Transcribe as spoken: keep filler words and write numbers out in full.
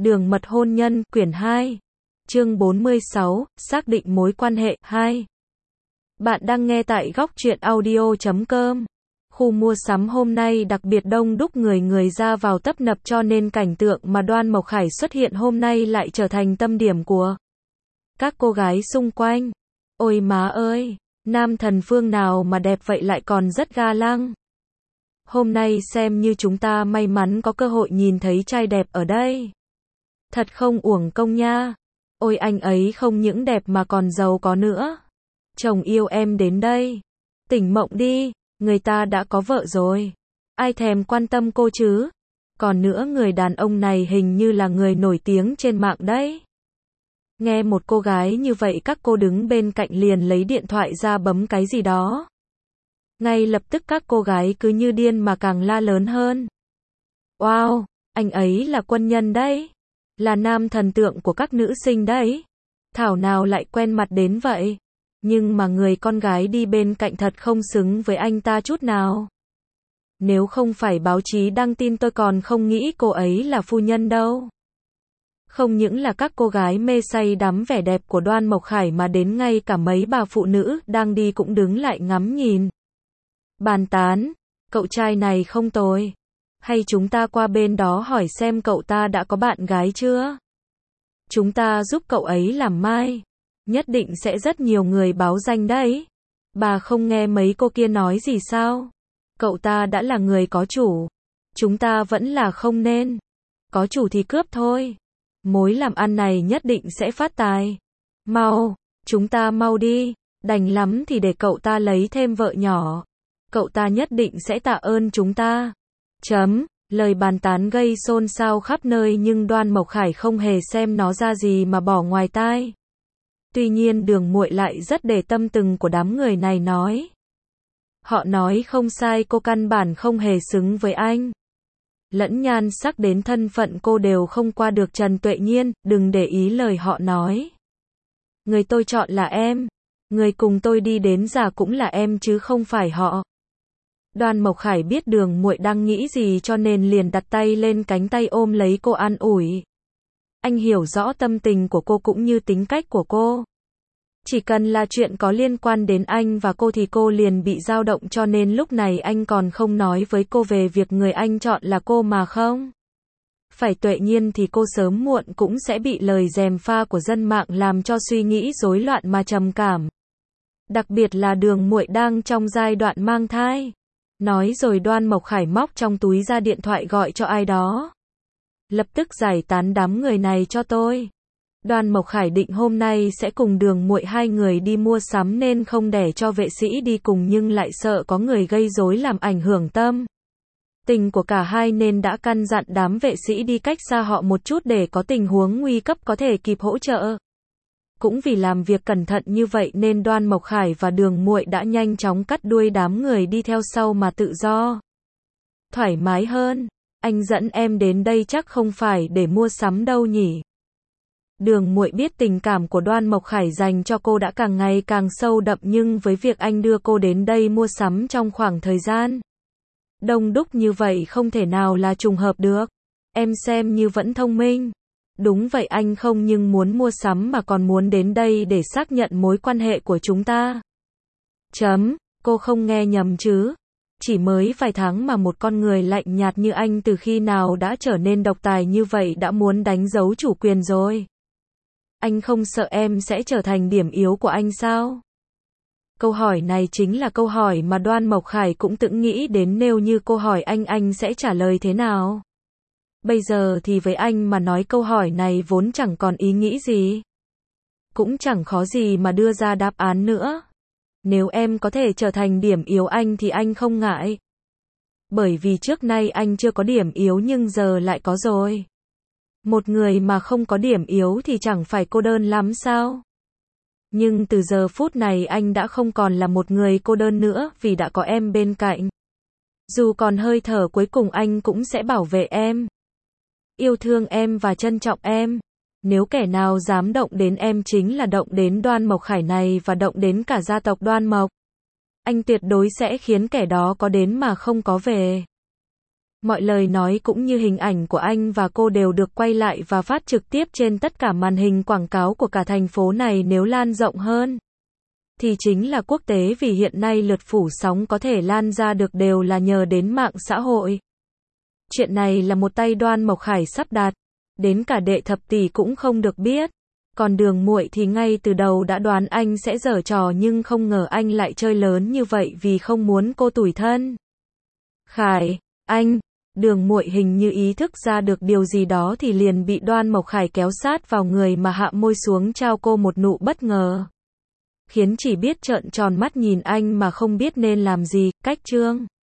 Đường mật hôn nhân, quyển hai. Chương bốn mươi sáu, xác định mối quan hệ, hai. Bạn đang nghe tại góc truyện audio chấm com. Khu mua sắm hôm nay đặc biệt đông đúc, người người ra vào tấp nập, cho nên cảnh tượng mà Đoan Mộc Khải xuất hiện hôm nay lại trở thành tâm điểm của các cô gái xung quanh. Ôi má ơi, nam thần phương nào mà đẹp vậy, lại còn rất ga lăng. Hôm nay xem như chúng ta may mắn có cơ hội nhìn thấy trai đẹp ở đây. Thật không uổng công nha. Ôi anh ấy không những đẹp mà còn giàu có nữa. Chồng yêu em đến đây. Tỉnh mộng đi, người ta đã có vợ rồi. Ai thèm quan tâm cô chứ. Còn nữa, người đàn ông này hình như là người nổi tiếng trên mạng đấy. Nghe một cô gái như vậy, các cô đứng bên cạnh liền lấy điện thoại ra bấm cái gì đó. Ngay lập tức các cô gái cứ như điên mà càng la lớn hơn. Wow, anh ấy là quân nhân đấy. Là nam thần tượng của các nữ sinh đấy. Thảo nào lại quen mặt đến vậy. Nhưng mà người con gái đi bên cạnh thật không xứng với anh ta chút nào. Nếu không phải báo chí đăng tin, tôi còn không nghĩ cô ấy là phu nhân đâu. Không những là các cô gái mê say đắm vẻ đẹp của Đoan Mộc Khải, mà đến ngay cả mấy bà phụ nữ đang đi cũng đứng lại ngắm nhìn. Bàn tán, cậu trai này không tồi. Hay chúng ta qua bên đó hỏi xem cậu ta đã có bạn gái chưa? Chúng ta giúp cậu ấy làm mai. Nhất định sẽ rất nhiều người báo danh đấy. Bà không nghe mấy cô kia nói gì sao? Cậu ta đã là người có chủ. Chúng ta vẫn là không nên. Có chủ thì cướp thôi. Mối làm ăn này nhất định sẽ phát tài. Mau, chúng ta mau đi. Đành lắm thì để cậu ta lấy thêm vợ nhỏ. Cậu ta nhất định sẽ tạ ơn chúng ta. Chấm. Lời bàn tán gây xôn xao khắp nơi, nhưng Đoan Mộc Khải không hề xem nó ra gì mà bỏ ngoài tai. Tuy nhiên Đường Muội lại rất để tâm từng của đám người này nói. Họ nói không sai, cô căn bản không hề xứng với anh. Lẫn nhan sắc đến thân phận cô đều không qua được Trần Tuệ Nhiên, đừng để ý lời họ nói. Người tôi chọn là em. Người cùng tôi đi đến già cũng là em chứ không phải họ. Đoan Mộc Khải biết Đường Muội đang nghĩ gì, cho nên liền đặt tay lên cánh tay ôm lấy cô an ủi. Anh hiểu rõ tâm tình của cô cũng như tính cách của cô. Chỉ cần là chuyện có liên quan đến anh và cô thì cô liền bị dao động, cho nên lúc này anh còn không nói với cô về việc người anh chọn là cô mà không. Phải Tuệ Nhiên thì cô sớm muộn cũng sẽ bị lời gièm pha của dân mạng làm cho suy nghĩ rối loạn mà trầm cảm. Đặc biệt là Đường Muội đang trong giai đoạn mang thai. Nói rồi Đoan Mộc Khải móc trong túi ra điện thoại gọi cho ai đó. Lập tức giải tán đám người này cho tôi. Đoan Mộc Khải định hôm nay sẽ cùng Đường Muội hai người đi mua sắm nên không để cho vệ sĩ đi cùng, nhưng lại sợ có người gây rối làm ảnh hưởng tâm tình của cả hai, nên đã căn dặn đám vệ sĩ đi cách xa họ một chút để có tình huống nguy cấp có thể kịp hỗ trợ. Cũng vì làm việc cẩn thận như vậy nên Đoan Mộc Khải và Đường Muội đã nhanh chóng cắt đuôi đám người đi theo sau mà tự do. Thoải mái hơn. Anh dẫn em đến đây chắc không phải để mua sắm đâu nhỉ? Đường Muội biết tình cảm của Đoan Mộc Khải dành cho cô đã càng ngày càng sâu đậm, nhưng với việc anh đưa cô đến đây mua sắm trong khoảng thời gian đông đúc như vậy không thể nào là trùng hợp được. Em xem như vẫn thông minh. Đúng vậy, anh không nhưng muốn mua sắm mà còn muốn đến đây để xác nhận mối quan hệ của chúng ta. Chấm, cô không nghe nhầm chứ? Chỉ mới vài tháng mà một con người lạnh nhạt như anh từ khi nào đã trở nên độc tài như vậy, đã muốn đánh dấu chủ quyền rồi. Anh không sợ em sẽ trở thành điểm yếu của anh sao? Câu hỏi này chính là câu hỏi mà Đoan Mộc Khải cũng tự nghĩ đến, nếu như cô hỏi anh, anh sẽ trả lời thế nào? Bây giờ thì với anh mà nói câu hỏi này vốn chẳng còn ý nghĩ gì. Cũng chẳng khó gì mà đưa ra đáp án nữa. Nếu em có thể trở thành điểm yếu anh thì anh không ngại. Bởi vì trước nay anh chưa có điểm yếu nhưng giờ lại có rồi. Một người mà không có điểm yếu thì chẳng phải cô đơn lắm sao? Nhưng từ giờ phút này anh đã không còn là một người cô đơn nữa, vì đã có em bên cạnh. Dù còn hơi thở cuối cùng anh cũng sẽ bảo vệ em. Yêu thương em và trân trọng em. Nếu kẻ nào dám động đến em chính là động đến Đoan Mộc Khải này và động đến cả gia tộc Đoan Mộc. Anh tuyệt đối sẽ khiến kẻ đó có đến mà không có về. Mọi lời nói cũng như hình ảnh của anh và cô đều được quay lại và phát trực tiếp trên tất cả màn hình quảng cáo của cả thành phố này, nếu lan rộng hơn thì chính là quốc tế, vì hiện nay lượt phủ sóng có thể lan ra được đều là nhờ đến mạng xã hội. Chuyện này là một tay Đoan Mộc Khải sắp đặt, đến cả Đệ Thập Tỷ cũng không được biết. Còn Đường Muội thì ngay từ đầu đã đoán anh sẽ giở trò, nhưng không ngờ anh lại chơi lớn như vậy vì không muốn cô tủi thân. Khải, anh, Đường Muội hình như ý thức ra được điều gì đó thì liền bị Đoan Mộc Khải kéo sát vào người mà hạ môi xuống trao cô một nụ bất ngờ, khiến chỉ biết trợn tròn mắt nhìn anh mà không biết nên làm gì. Cách chương